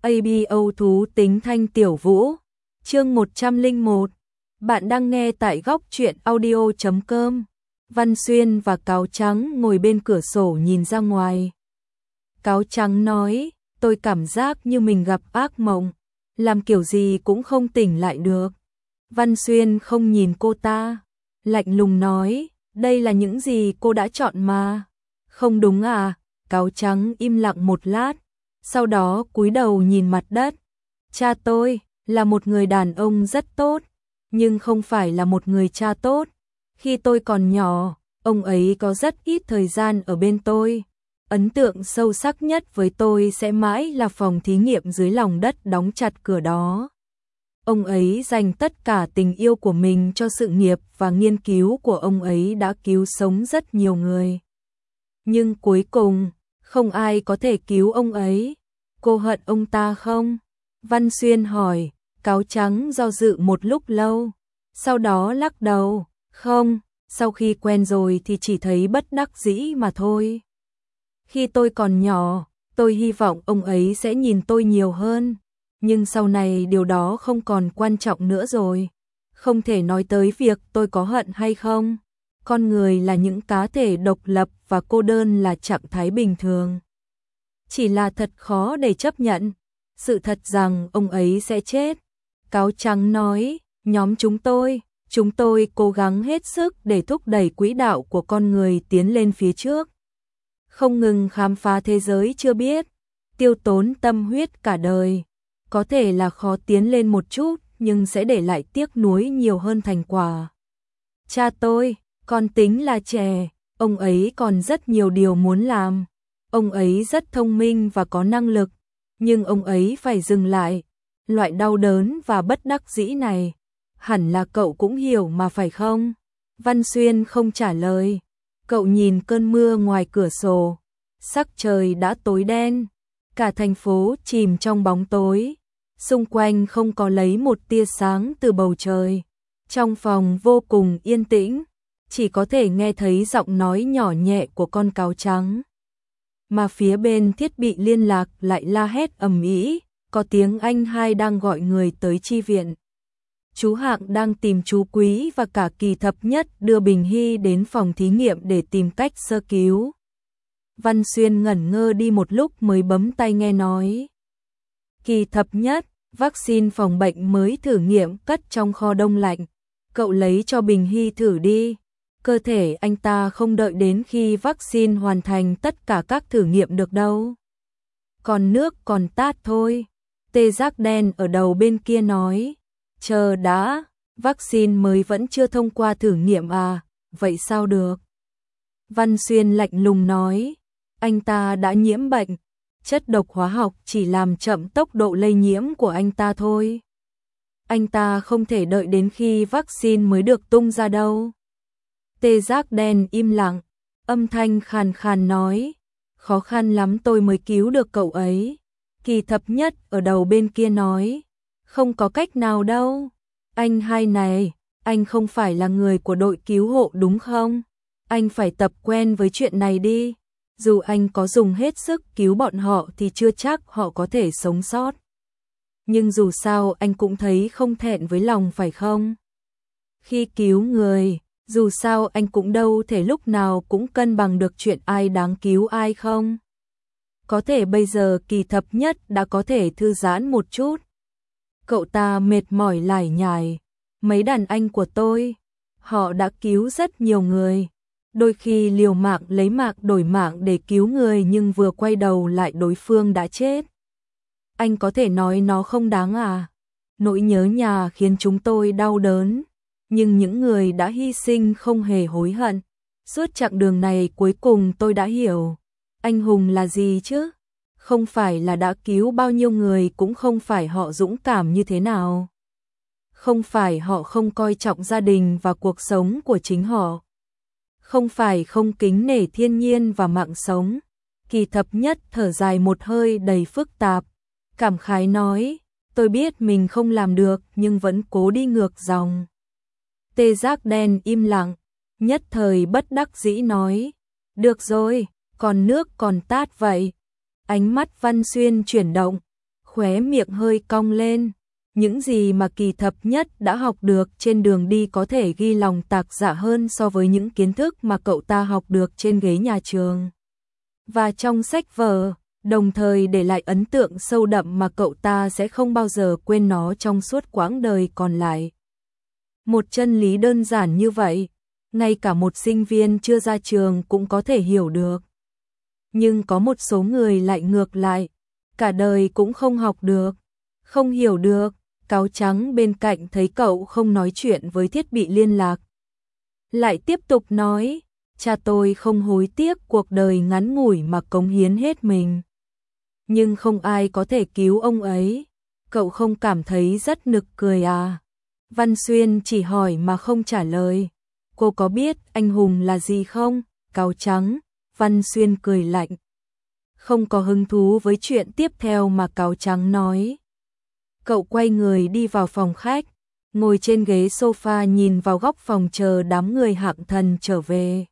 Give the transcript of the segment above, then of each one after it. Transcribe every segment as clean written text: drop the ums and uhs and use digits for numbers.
ABO thú tính thanh tiểu vũ. Chương 101. Bạn đang nghe tại góc truyện audio.com. Văn Xuyên và Cáo Trắng ngồi bên cửa sổ nhìn ra ngoài. Cáo Trắng nói, tôi cảm giác như mình gặp ác mộng, làm kiểu gì cũng không tỉnh lại được. Văn Xuyên không nhìn cô ta, lạnh lùng nói, đây là những gì cô đã chọn mà. Không đúng à? Cáo Trắng im lặng một lát, sau đó cúi đầu nhìn mặt đất. Cha tôi là một người đàn ông rất tốt, nhưng không phải là một người cha tốt. Khi tôi còn nhỏ, ông ấy có rất ít thời gian ở bên tôi. Ấn tượng sâu sắc nhất với tôi sẽ mãi là phòng thí nghiệm dưới lòng đất đóng chặt cửa đó. Ông ấy dành tất cả tình yêu của mình cho sự nghiệp và nghiên cứu của ông ấy đã cứu sống rất nhiều người. Nhưng cuối cùng, không ai có thể cứu ông ấy. Cô hận ông ta không? Văn Xuyên hỏi. Cáo Trắng do dự một lúc lâu, sau đó lắc đầu, không, sau khi quen rồi thì chỉ thấy bất đắc dĩ mà thôi. Khi tôi còn nhỏ, tôi hy vọng ông ấy sẽ nhìn tôi nhiều hơn, nhưng sau này điều đó không còn quan trọng nữa rồi. Không thể nói tới việc tôi có hận hay không. Con người là những cá thể độc lập và cô đơn là trạng thái bình thường. Chỉ là thật khó để chấp nhận sự thật rằng ông ấy sẽ chết. Cáo Trắng nói, nhóm chúng tôi cố gắng hết sức để thúc đẩy quỹ đạo của con người tiến lên phía trước. Không ngừng khám phá thế giới chưa biết, tiêu tốn tâm huyết cả đời. Có thể là khó tiến lên một chút, nhưng sẽ để lại tiếc nuối nhiều hơn thành quả. Cha tôi, còn tính là trẻ, ông ấy còn rất nhiều điều muốn làm. Ông ấy rất thông minh và có năng lực, nhưng ông ấy phải dừng lại. Loại đau đớn và bất đắc dĩ này, hẳn là cậu cũng hiểu mà phải không? Văn Xuyên không trả lời. Cậu nhìn cơn mưa ngoài cửa sổ, sắc trời đã tối đen, cả thành phố chìm trong bóng tối, xung quanh không có lấy một tia sáng từ bầu trời. Trong phòng vô cùng yên tĩnh, chỉ có thể nghe thấy giọng nói nhỏ nhẹ của con cáo trắng. Mà phía bên thiết bị liên lạc lại la hét ầm ĩ, có tiếng anh hai đang gọi người tới chi viện. Chú Hạng đang tìm chú Quý và cả Kỳ Thập Nhất đưa Bình Hy đến phòng thí nghiệm để tìm cách sơ cứu. Văn Xuyên ngẩn ngơ đi một lúc mới bấm tay nghe nói. Kỳ Thập Nhất, vaccine phòng bệnh mới thử nghiệm cất trong kho đông lạnh. Cậu lấy cho Bình Hy thử đi. Cơ thể anh ta không đợi đến khi vaccine hoàn thành tất cả các thử nghiệm được đâu. Còn nước còn tát thôi. Tê giác đen ở đầu bên kia nói. Chờ đã, vaccine mới vẫn chưa thông qua thử nghiệm à, vậy sao được? Văn Xuyên lạnh lùng nói. Anh ta đã nhiễm bệnh, chất độc hóa học chỉ làm chậm tốc độ lây nhiễm của anh ta thôi. Anh ta không thể đợi đến khi vaccine mới được tung ra đâu. Tê giác đen im lặng, âm thanh khàn khàn nói. Khó khăn lắm tôi mới cứu được cậu ấy. Kỳ Thập Nhất ở đầu bên kia nói. Không có cách nào đâu. Anh hai này, anh không phải là người của đội cứu hộ đúng không? Anh phải tập quen với chuyện này đi. Dù anh có dùng hết sức cứu bọn họ thì chưa chắc họ có thể sống sót. Nhưng dù sao anh cũng thấy không thẹn với lòng phải không? Khi cứu người, dù sao anh cũng đâu thể lúc nào cũng cân bằng được chuyện ai đáng cứu ai không? Có thể bây giờ Kỳ Thập Nhất đã có thể thư giãn một chút. Cậu ta mệt mỏi lải nhải. Mấy đàn anh của tôi, họ đã cứu rất nhiều người. Đôi khi liều mạng lấy mạng đổi mạng để cứu người nhưng vừa quay đầu lại đối phương đã chết. Anh có thể nói nó không đáng à? Nỗi nhớ nhà khiến chúng tôi đau đớn. Nhưng những người đã hy sinh không hề hối hận. Suốt chặng đường này cuối cùng tôi đã hiểu. Anh hùng là gì chứ? Không phải là đã cứu bao nhiêu người, cũng không phải họ dũng cảm như thế nào. Không phải họ không coi trọng gia đình và cuộc sống của chính họ. Không phải không kính nể thiên nhiên và mạng sống. Kỳ Thập Nhất thở dài một hơi đầy phức tạp. Cảm khái nói, tôi biết mình không làm được nhưng vẫn cố đi ngược dòng. Tê giác đen im lặng, nhất thời bất đắc dĩ nói. Được rồi, còn nước còn tát vậy. Ánh mắt Văn Xuyên chuyển động, khóe miệng hơi cong lên. Những gì mà Kỳ Thập Nhất đã học được trên đường đi có thể ghi lòng tạc dạ hơn so với những kiến thức mà cậu ta học được trên ghế nhà trường và trong sách vở, đồng thời để lại ấn tượng sâu đậm mà cậu ta sẽ không bao giờ quên nó trong suốt quãng đời còn lại. Một chân lý đơn giản như vậy, ngay cả một sinh viên chưa ra trường cũng có thể hiểu được. Nhưng có một số người lại ngược lại, cả đời cũng không học được, không hiểu được. Cáo Trắng bên cạnh thấy cậu không nói chuyện với thiết bị liên lạc, lại tiếp tục nói, cha tôi không hối tiếc cuộc đời ngắn ngủi mà cống hiến hết mình. Nhưng không ai có thể cứu ông ấy, cậu không cảm thấy rất nực cười à? Văn Xuyên chỉ hỏi mà không trả lời. Cô có biết anh hùng là gì không? Cáo Trắng, Văn Xuyên cười lạnh. Không có hứng thú với chuyện tiếp theo mà Cáo Trắng nói. Cậu quay người đi vào phòng khách, ngồi trên ghế sofa nhìn vào góc phòng chờ đám người Hạng Thần trở về.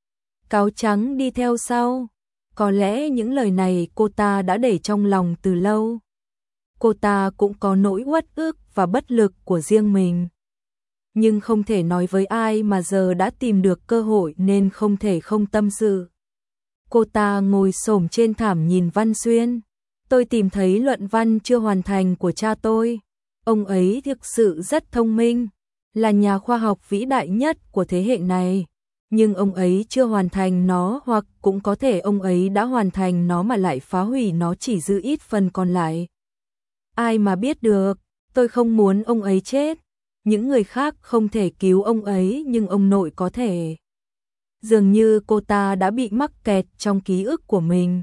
Cáo Trắng đi theo sau. Có lẽ những lời này cô ta đã để trong lòng từ lâu. Cô ta cũng có nỗi uất ức và bất lực của riêng mình. Nhưng không thể nói với ai mà giờ đã tìm được cơ hội nên không thể không tâm sự. Cô ta ngồi xổm trên thảm nhìn Văn Xuyên. Tôi tìm thấy luận văn chưa hoàn thành của cha tôi. Ông ấy thực sự rất thông minh, là nhà khoa học vĩ đại nhất của thế hệ này. Nhưng ông ấy chưa hoàn thành nó, hoặc cũng có thể ông ấy đã hoàn thành nó mà lại phá hủy nó, chỉ giữ ít phần còn lại. Ai mà biết được, tôi không muốn ông ấy chết. Những người khác không thể cứu ông ấy nhưng ông nội có thể. Dường như cô ta đã bị mắc kẹt trong ký ức của mình.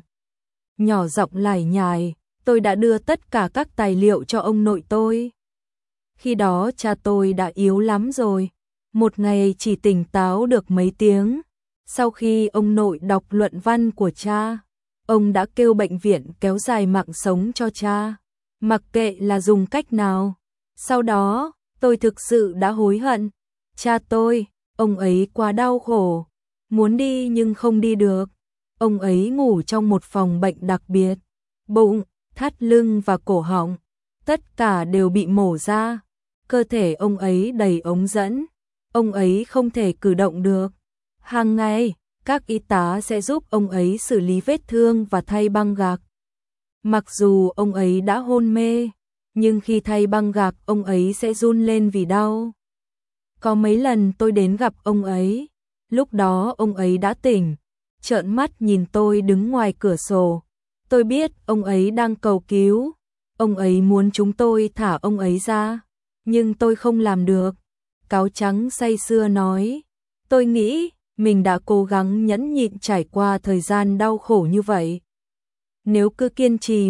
Nhỏ giọng lải nhải, tôi đã đưa tất cả các tài liệu cho ông nội tôi. Khi đó cha tôi đã yếu lắm rồi, một ngày chỉ tỉnh táo được mấy tiếng. Sau khi ông nội đọc luận văn của cha, ông đã kêu bệnh viện kéo dài mạng sống cho cha, mặc kệ là dùng cách nào. Sau đó, tôi thực sự đã hối hận. Cha tôi, ông ấy quá đau khổ, muốn đi nhưng không đi được. Ông ấy ngủ trong một phòng bệnh đặc biệt, bụng, thắt lưng và cổ họng, tất cả đều bị mổ ra. Cơ thể ông ấy đầy ống dẫn, ông ấy không thể cử động được. Hàng ngày, các y tá sẽ giúp ông ấy xử lý vết thương và thay băng gạc. Mặc dù ông ấy đã hôn mê, nhưng khi thay băng gạc ông ấy sẽ run lên vì đau. Có mấy lần tôi đến gặp ông ấy, lúc đó ông ấy đã tỉnh, trợn mắt nhìn tôi đứng ngoài cửa sổ. Tôi biết ông ấy đang cầu cứu, ông ấy muốn chúng tôi thả ông ấy ra, nhưng tôi không làm được. Cáo Trắng say sưa nói, tôi nghĩ mình đã cố gắng nhẫn nhịn trải qua thời gian đau khổ như vậy. Nếu cứ kiên trì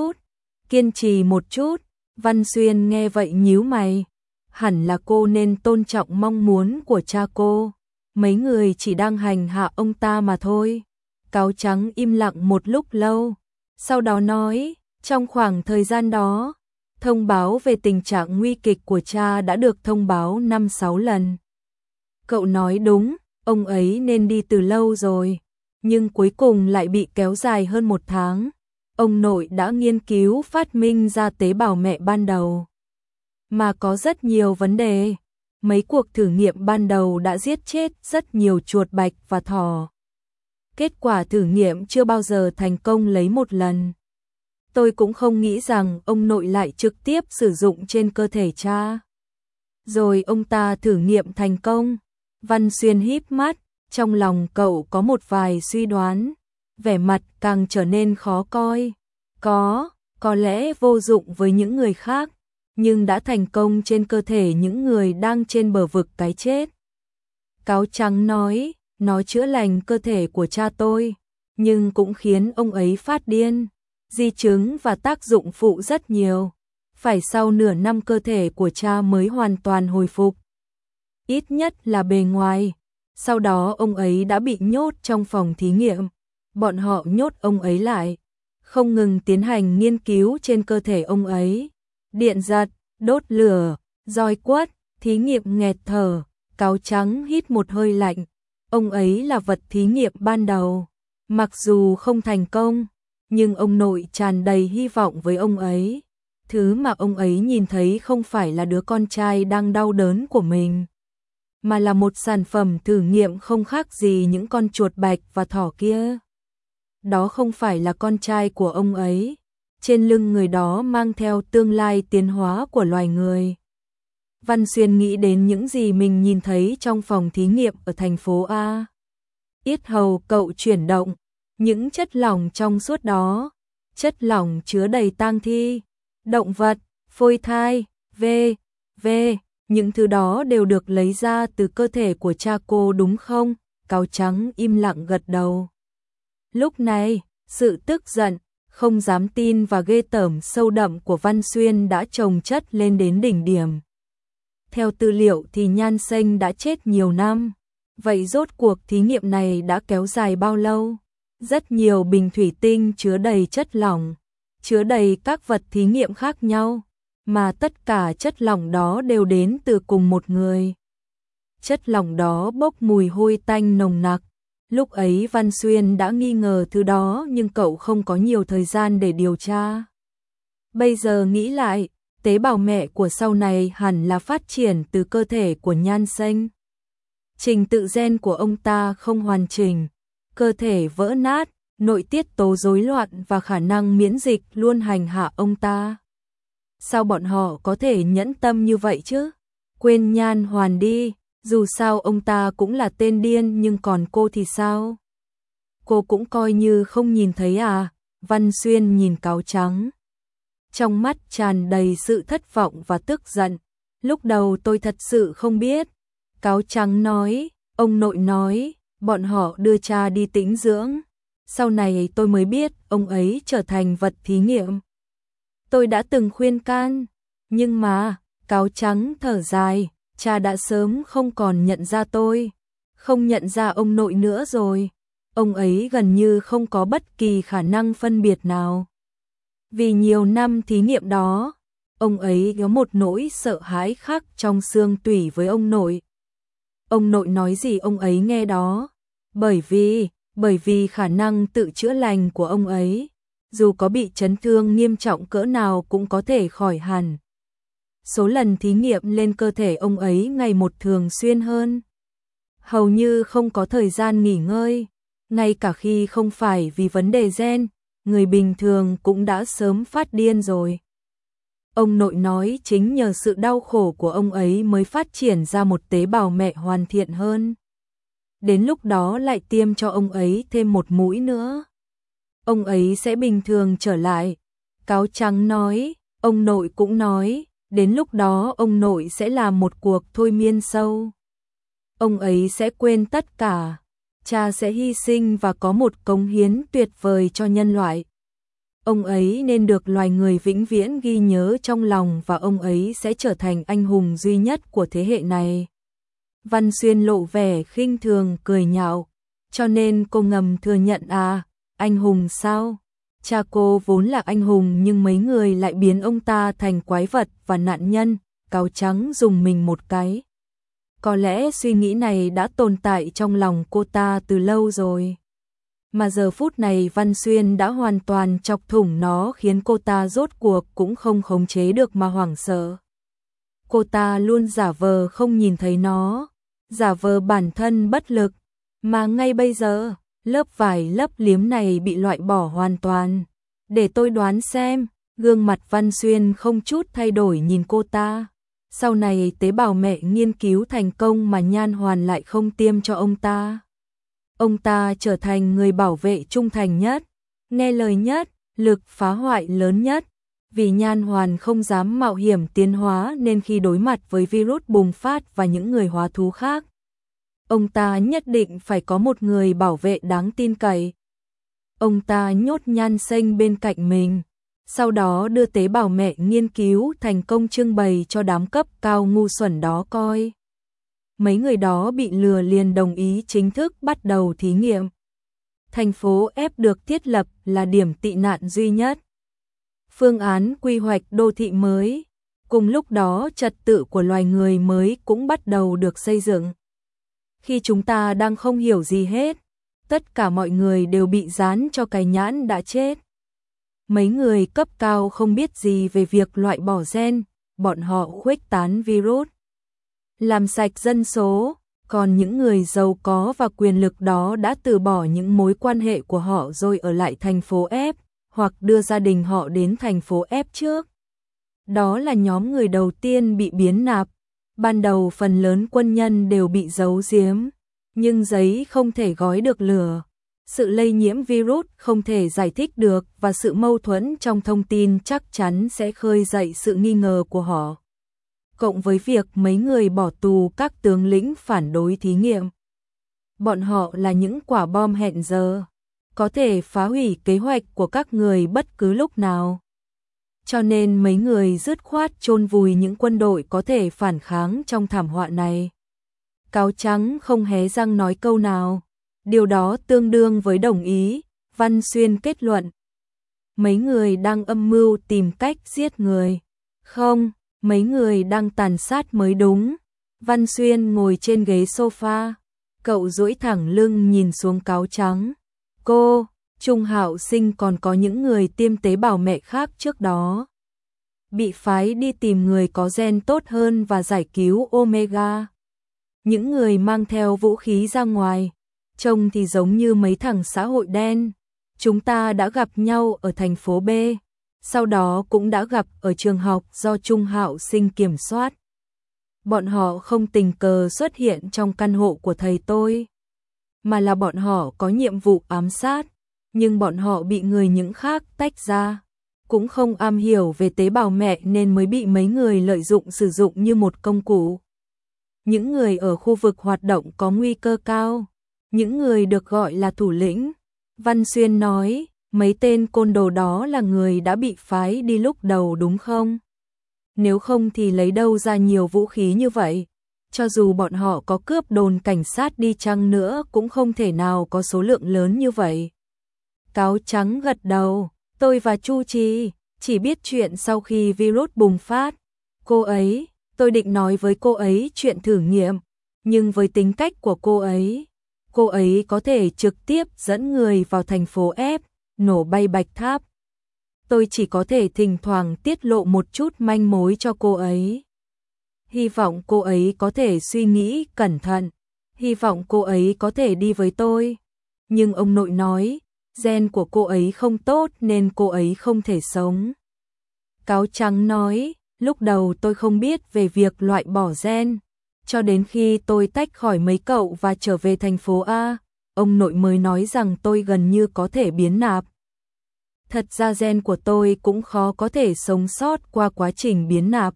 một chút. Văn Xuyên nghe vậy nhíu mày, hẳn là cô nên tôn trọng mong muốn của cha cô. Mấy người chỉ đang hành hạ ông ta mà thôi. Cáo Trắng im lặng một lúc lâu, sau đó nói, trong khoảng thời gian đó, thông báo về tình trạng nguy kịch của cha đã được thông báo 5-6 lần. Cậu nói đúng, ông ấy nên đi từ lâu rồi, nhưng cuối cùng lại bị kéo dài hơn 1 tháng. Ông nội đã nghiên cứu phát minh ra tế bào mẹ ban đầu, mà có rất nhiều vấn đề. Mấy cuộc thử nghiệm ban đầu đã giết chết rất nhiều chuột bạch và thỏ. Kết quả thử nghiệm chưa bao giờ thành công lấy một lần. Tôi cũng không nghĩ rằng ông nội lại trực tiếp sử dụng trên cơ thể cha. Rồi ông ta thử nghiệm thành công. Văn Xuyên híp mắt, trong lòng cậu có một vài suy đoán, vẻ mặt càng trở nên khó coi. Có lẽ vô dụng với những người khác, nhưng đã thành công trên cơ thể những người đang trên bờ vực cái chết. Cáo Trắng nói, nó chữa lành cơ thể của cha tôi, nhưng cũng khiến ông ấy phát điên. Di chứng và tác dụng phụ rất nhiều. Phải sau nửa năm cơ thể của cha mới hoàn toàn hồi phục. Ít nhất là bề ngoài. Sau đó ông ấy đã bị nhốt trong phòng thí nghiệm. Bọn họ nhốt ông ấy lại, không ngừng tiến hành nghiên cứu trên cơ thể ông ấy. Điện giật, đốt lửa, roi quất, thí nghiệm nghẹt thở. Cáo Trắng hít một hơi lạnh. Ông ấy là vật thí nghiệm ban đầu. Mặc dù không thành công, nhưng ông nội tràn đầy hy vọng với ông ấy. Thứ mà ông ấy nhìn thấy không phải là đứa con trai đang đau đớn của mình, mà là một sản phẩm thử nghiệm không khác gì những con chuột bạch và thỏ kia. Đó không phải là con trai của ông ấy. Trên lưng người đó mang theo tương lai tiến hóa của loài người. Văn Xuyên nghĩ đến những gì mình nhìn thấy trong phòng thí nghiệm ở thành phố A. Yết hầu cậu chuyển động, những chất lỏng trong suốt đó, chất lỏng chứa đầy tang thi, động vật, phôi thai, v.v. Những thứ đó đều được lấy ra từ cơ thể của cha cô đúng không? Cáo Trắng im lặng gật đầu. Lúc này, sự tức giận, không dám tin và ghê tởm sâu đậm của Văn Xuyên đã chồng chất lên đến đỉnh điểm. Theo tư liệu thì Nhan Xanh đã chết nhiều năm. Vậy rốt cuộc thí nghiệm này đã kéo dài bao lâu? Rất nhiều bình thủy tinh chứa đầy chất lỏng, chứa đầy các vật thí nghiệm khác nhau, mà tất cả chất lỏng đó đều đến từ cùng một người. Chất lỏng đó bốc mùi hôi tanh nồng nặc. Lúc ấy Văn Xuyên đã nghi ngờ thứ đó nhưng cậu không có nhiều thời gian để điều tra. Bây giờ nghĩ lại, tế bào mẹ của sau này hẳn là phát triển từ cơ thể của Nhan Xanh. Trình tự gen của ông ta không hoàn chỉnh, cơ thể vỡ nát, nội tiết tố rối loạn và khả năng miễn dịch luôn hành hạ ông ta. Sao bọn họ có thể nhẫn tâm như vậy chứ? Quên Nhan Hoàn đi, dù sao ông ta cũng là tên điên nhưng còn cô thì sao? Cô cũng coi như không nhìn thấy à? Văn Xuyên nhìn Cáo Trắng. Trong mắt tràn đầy sự thất vọng và tức giận. Lúc đầu tôi thật sự không biết. Cáo Trắng nói, ông nội nói, bọn họ đưa cha đi tĩnh dưỡng. Sau này tôi mới biết ông ấy trở thành vật thí nghiệm. Tôi đã từng khuyên can, nhưng mà, Cáo Trắng thở dài, cha đã sớm không còn nhận ra tôi, không nhận ra ông nội nữa rồi. Ông ấy gần như không có bất kỳ khả năng phân biệt nào. Vì nhiều năm thí nghiệm đó, ông ấy có một nỗi sợ hãi khác trong xương tủy với ông nội. Ông nội nói gì ông ấy nghe đó, bởi vì khả năng tự chữa lành của ông ấy, dù có bị chấn thương nghiêm trọng cỡ nào cũng có thể khỏi hẳn. Số lần thí nghiệm lên cơ thể ông ấy ngày một thường xuyên hơn. Hầu như không có thời gian nghỉ ngơi, ngay cả khi không phải vì vấn đề gen, người bình thường cũng đã sớm phát điên rồi. Ông nội nói chính nhờ sự đau khổ của ông ấy mới phát triển ra một tế bào mẹ hoàn thiện hơn. Đến lúc đó lại tiêm cho ông ấy thêm một mũi nữa. Ông ấy sẽ bình thường trở lại. Cáo Trắng nói, ông nội cũng nói, đến lúc đó ông nội sẽ làm một cuộc thôi miên sâu. Ông ấy sẽ quên tất cả. Cha sẽ hy sinh và có một cống hiến tuyệt vời cho nhân loại. Ông ấy nên được loài người vĩnh viễn ghi nhớ trong lòng và ông ấy sẽ trở thành anh hùng duy nhất của thế hệ này. Văn Xuyên lộ vẻ khinh thường cười nhạo, cho nên cô ngầm thừa nhận à, anh hùng sao? Cha cô vốn là anh hùng nhưng mấy người lại biến ông ta thành quái vật và nạn nhân. Cáo Trắng dùng mình một cái. Có lẽ suy nghĩ này đã tồn tại trong lòng cô ta từ lâu rồi. Mà giờ phút này Văn Xuyên đã hoàn toàn chọc thủng nó khiến cô ta rốt cuộc cũng không khống chế được mà hoảng sợ. Cô ta luôn giả vờ không nhìn thấy nó, giả vờ bản thân bất lực, mà ngay bây giờ, lớp vải lấp liếm này bị loại bỏ hoàn toàn. Để tôi đoán xem, gương mặt Văn Xuyên không chút thay đổi nhìn cô ta. Sau này tế bào mẹ nghiên cứu thành công mà Nhan Hoàn lại không tiêm cho ông ta. Ông ta trở thành người bảo vệ trung thành nhất, nghe lời nhất, lực phá hoại lớn nhất. Vì Nhan Hoàn không dám mạo hiểm tiến hóa nên khi đối mặt với virus bùng phát và những người hóa thú khác, ông ta nhất định phải có một người bảo vệ đáng tin cậy. Ông ta nhốt Nhan Xanh bên cạnh mình, sau đó đưa tế bào mẹ nghiên cứu thành công trưng bày cho đám cấp cao ngu xuẩn đó coi. Mấy người đó bị lừa liền đồng ý chính thức bắt đầu thí nghiệm. Thành phố F được thiết lập là điểm tị nạn duy nhất. Phương án quy hoạch đô thị mới, cùng lúc đó trật tự của loài người mới cũng bắt đầu được xây dựng. Khi chúng ta đang không hiểu gì hết, tất cả mọi người đều bị dán cho cái nhãn đã chết. Mấy người cấp cao không biết gì về việc loại bỏ gen, bọn họ khuếch tán virus, làm sạch dân số, còn những người giàu có và quyền lực đó đã từ bỏ những mối quan hệ của họ rồi ở lại thành phố F, hoặc đưa gia đình họ đến thành phố F trước. Đó là nhóm người đầu tiên bị biến nạp. Ban đầu phần lớn quân nhân đều bị giấu giếm, nhưng giấy không thể gói được lửa. Sự lây nhiễm virus không thể giải thích được và sự mâu thuẫn trong thông tin chắc chắn sẽ khơi dậy sự nghi ngờ của họ. Cộng với việc mấy người bỏ tù các tướng lĩnh phản đối thí nghiệm. Bọn họ là những quả bom hẹn giờ, có thể phá hủy kế hoạch của các người bất cứ lúc nào. Cho nên mấy người dứt khoát chôn vùi những quân đội có thể phản kháng trong thảm họa này. Cáo trắng không hé răng nói câu nào. Điều đó tương đương với đồng ý, Văn Xuyên kết luận. Mấy người đang âm mưu tìm cách giết người. Không, mấy người đang tàn sát mới đúng. Văn Xuyên ngồi trên ghế sofa. Cậu duỗi thẳng lưng nhìn xuống cáo trắng. Cô, Trung Hạo Sinh còn có những người tiêm tế bào mẹ khác trước đó. Bị phái đi tìm người có gen tốt hơn và giải cứu Omega. Những người mang theo vũ khí ra ngoài. Trông thì giống như mấy thằng xã hội đen. Chúng ta đã gặp nhau ở thành phố B. Sau đó cũng đã gặp ở trường học do Trung Hạo Sinh kiểm soát. Bọn họ không tình cờ xuất hiện trong căn hộ của thầy tôi, mà là bọn họ có nhiệm vụ ám sát, nhưng bọn họ bị người những khác tách ra, cũng không am hiểu về tế bào mẹ nên mới bị mấy người lợi dụng sử dụng như một công cụ. Những người ở khu vực hoạt động có nguy cơ cao, những người được gọi là thủ lĩnh. Văn Xuyên nói, mấy tên côn đồ đó là người đã bị phái đi lúc đầu đúng không? Nếu không thì lấy đâu ra nhiều vũ khí như vậy? Cho dù bọn họ có cướp đồn cảnh sát đi chăng nữa cũng không thể nào có số lượng lớn như vậy. Cáo trắng gật đầu, tôi và Chu Trì chỉ biết chuyện sau khi virus bùng phát. Cô ấy, tôi định nói với cô ấy chuyện thử nghiệm, nhưng với tính cách của cô ấy có thể trực tiếp dẫn người vào thành phố F, nổ bay Bạch Tháp. Tôi chỉ có thể thỉnh thoảng tiết lộ một chút manh mối cho cô ấy. Hy vọng cô ấy có thể suy nghĩ cẩn thận, hy vọng cô ấy có thể đi với tôi. Nhưng ông nội nói, gen của cô ấy không tốt nên cô ấy không thể sống. Cáo trắng nói, lúc đầu tôi không biết về việc loại bỏ gen, cho đến khi tôi tách khỏi mấy cậu và trở về thành phố A, ông nội mới nói rằng tôi gần như có thể biến nạp. Thật ra gen của tôi cũng khó có thể sống sót qua quá trình biến nạp.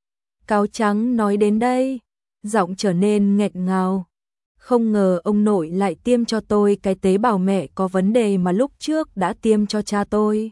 Cáo trắng nói đến đây, giọng trở nên nghẹn ngào. Không ngờ ông nội lại tiêm cho tôi cái tế bào mẹ có vấn đề mà lúc trước đã tiêm cho cha tôi.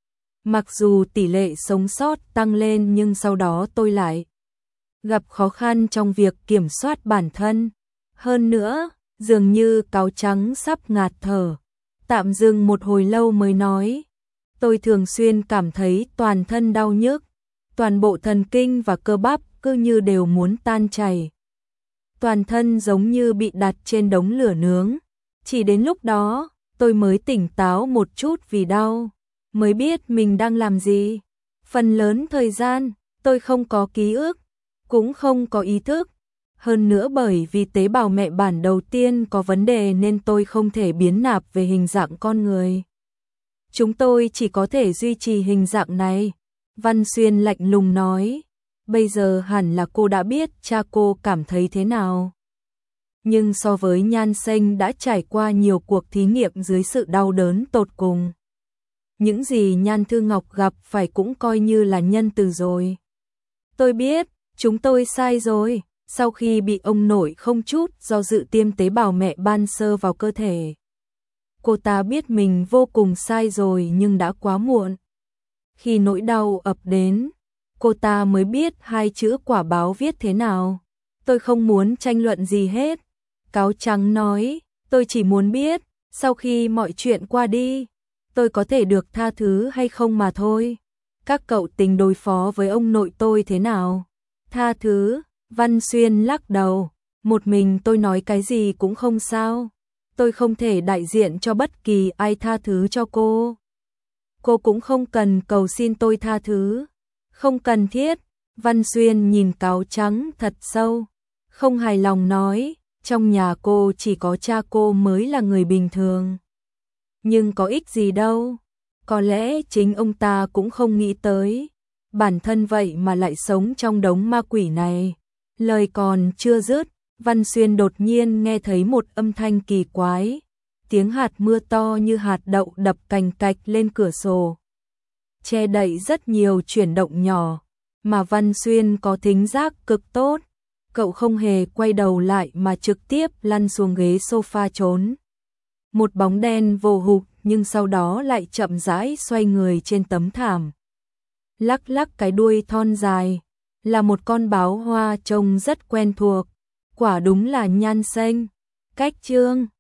Mặc dù tỷ lệ sống sót tăng lên nhưng sau đó tôi lại gặp khó khăn trong việc kiểm soát bản thân. Hơn nữa, dường như cáo trắng sắp ngạt thở. Tạm dừng một hồi lâu mới nói. Tôi thường xuyên cảm thấy toàn thân đau nhức. Toàn bộ thần kinh và cơ bắp cứ như đều muốn tan chảy. Toàn thân giống như bị đặt trên đống lửa nướng. Chỉ đến lúc đó, tôi mới tỉnh táo một chút vì đau. Mới biết mình đang làm gì. Phần lớn thời gian, tôi không có ký ức, cũng không có ý thức. Hơn nữa bởi vì tế bào mẹ bản đầu tiên có vấn đề nên tôi không thể biến nạp về hình dạng con người. Chúng tôi chỉ có thể duy trì hình dạng này. Văn Xuyên lạnh lùng nói. Bây giờ hẳn là cô đã biết cha cô cảm thấy thế nào. Nhưng so với Nhan Xanh đã trải qua nhiều cuộc thí nghiệm dưới sự đau đớn tột cùng. Những gì Nhan Thư Ngọc gặp phải cũng coi như là nhân từ rồi. Tôi biết, chúng tôi sai rồi. Sau khi bị ông nội không chút do dự tiêm tế bào mẹ ban sơ vào cơ thể. Cô ta biết mình vô cùng sai rồi nhưng đã quá muộn. Khi nỗi đau ập đến, cô ta mới biết hai chữ quả báo viết thế nào. Tôi không muốn tranh luận gì hết. Cáo trắng nói, tôi chỉ muốn biết, sau khi mọi chuyện qua đi, tôi có thể được tha thứ hay không mà thôi. Các cậu tính đối phó với ông nội tôi thế nào? Tha thứ, Văn Xuyên lắc đầu, một mình tôi nói cái gì cũng không sao. Tôi không thể đại diện cho bất kỳ ai tha thứ cho cô. cô cũng không cần cầu xin tôi tha thứ. Không cần thiết. Văn Xuyên nhìn cáo trắng thật sâu, không hài lòng nói, trong nhà cô chỉ có cha cô mới là người bình thường. Nhưng có ích gì đâu, có lẽ chính ông ta cũng không nghĩ tới, bản thân vậy mà lại sống trong đống ma quỷ này. Lời còn chưa dứt, Văn Xuyên đột nhiên nghe thấy một âm thanh kỳ quái, tiếng hạt mưa to như hạt đậu đập cành cạch lên cửa sổ, che đậy rất nhiều chuyển động nhỏ, mà Văn Xuyên có thính giác cực tốt, cậu không hề quay đầu lại mà trực tiếp lăn xuống ghế sofa trốn. Một bóng đen vồ hụt nhưng sau đó lại chậm rãi xoay người trên tấm thảm. Lắc lắc cái đuôi thon dài, là một con báo hoa trông rất quen thuộc, quả đúng là Nhan Xanh. Cách chương